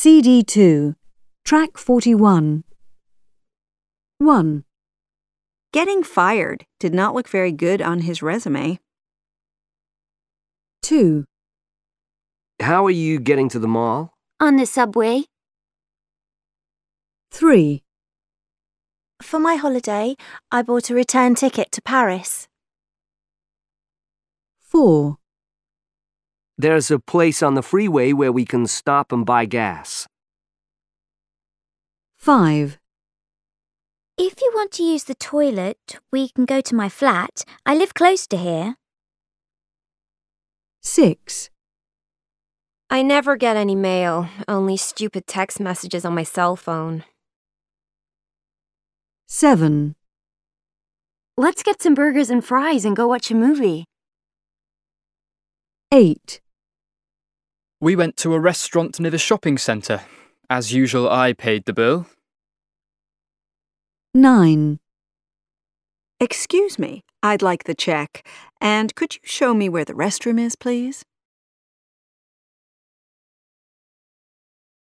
CD2, Track 41. 1, Getting fired did not look very good on his resume. 2, How are you getting to the mall? On the subway. 3, For my holiday, I bought a return ticket to Paris. 4, There's a place on the freeway where we can stop and buy gas. 5, If you want to use the toilet, we can go to my flat. I live close to here. 6, I never get any mail, only stupid text messages on my cell phone. 7, Let's get some burgers and fries and go watch a movie. 8, We went to a restaurant near the shopping centre. As usual, I paid the bill. 9, Excuse me, I'd like the check. And could you show me where the restroom is, please?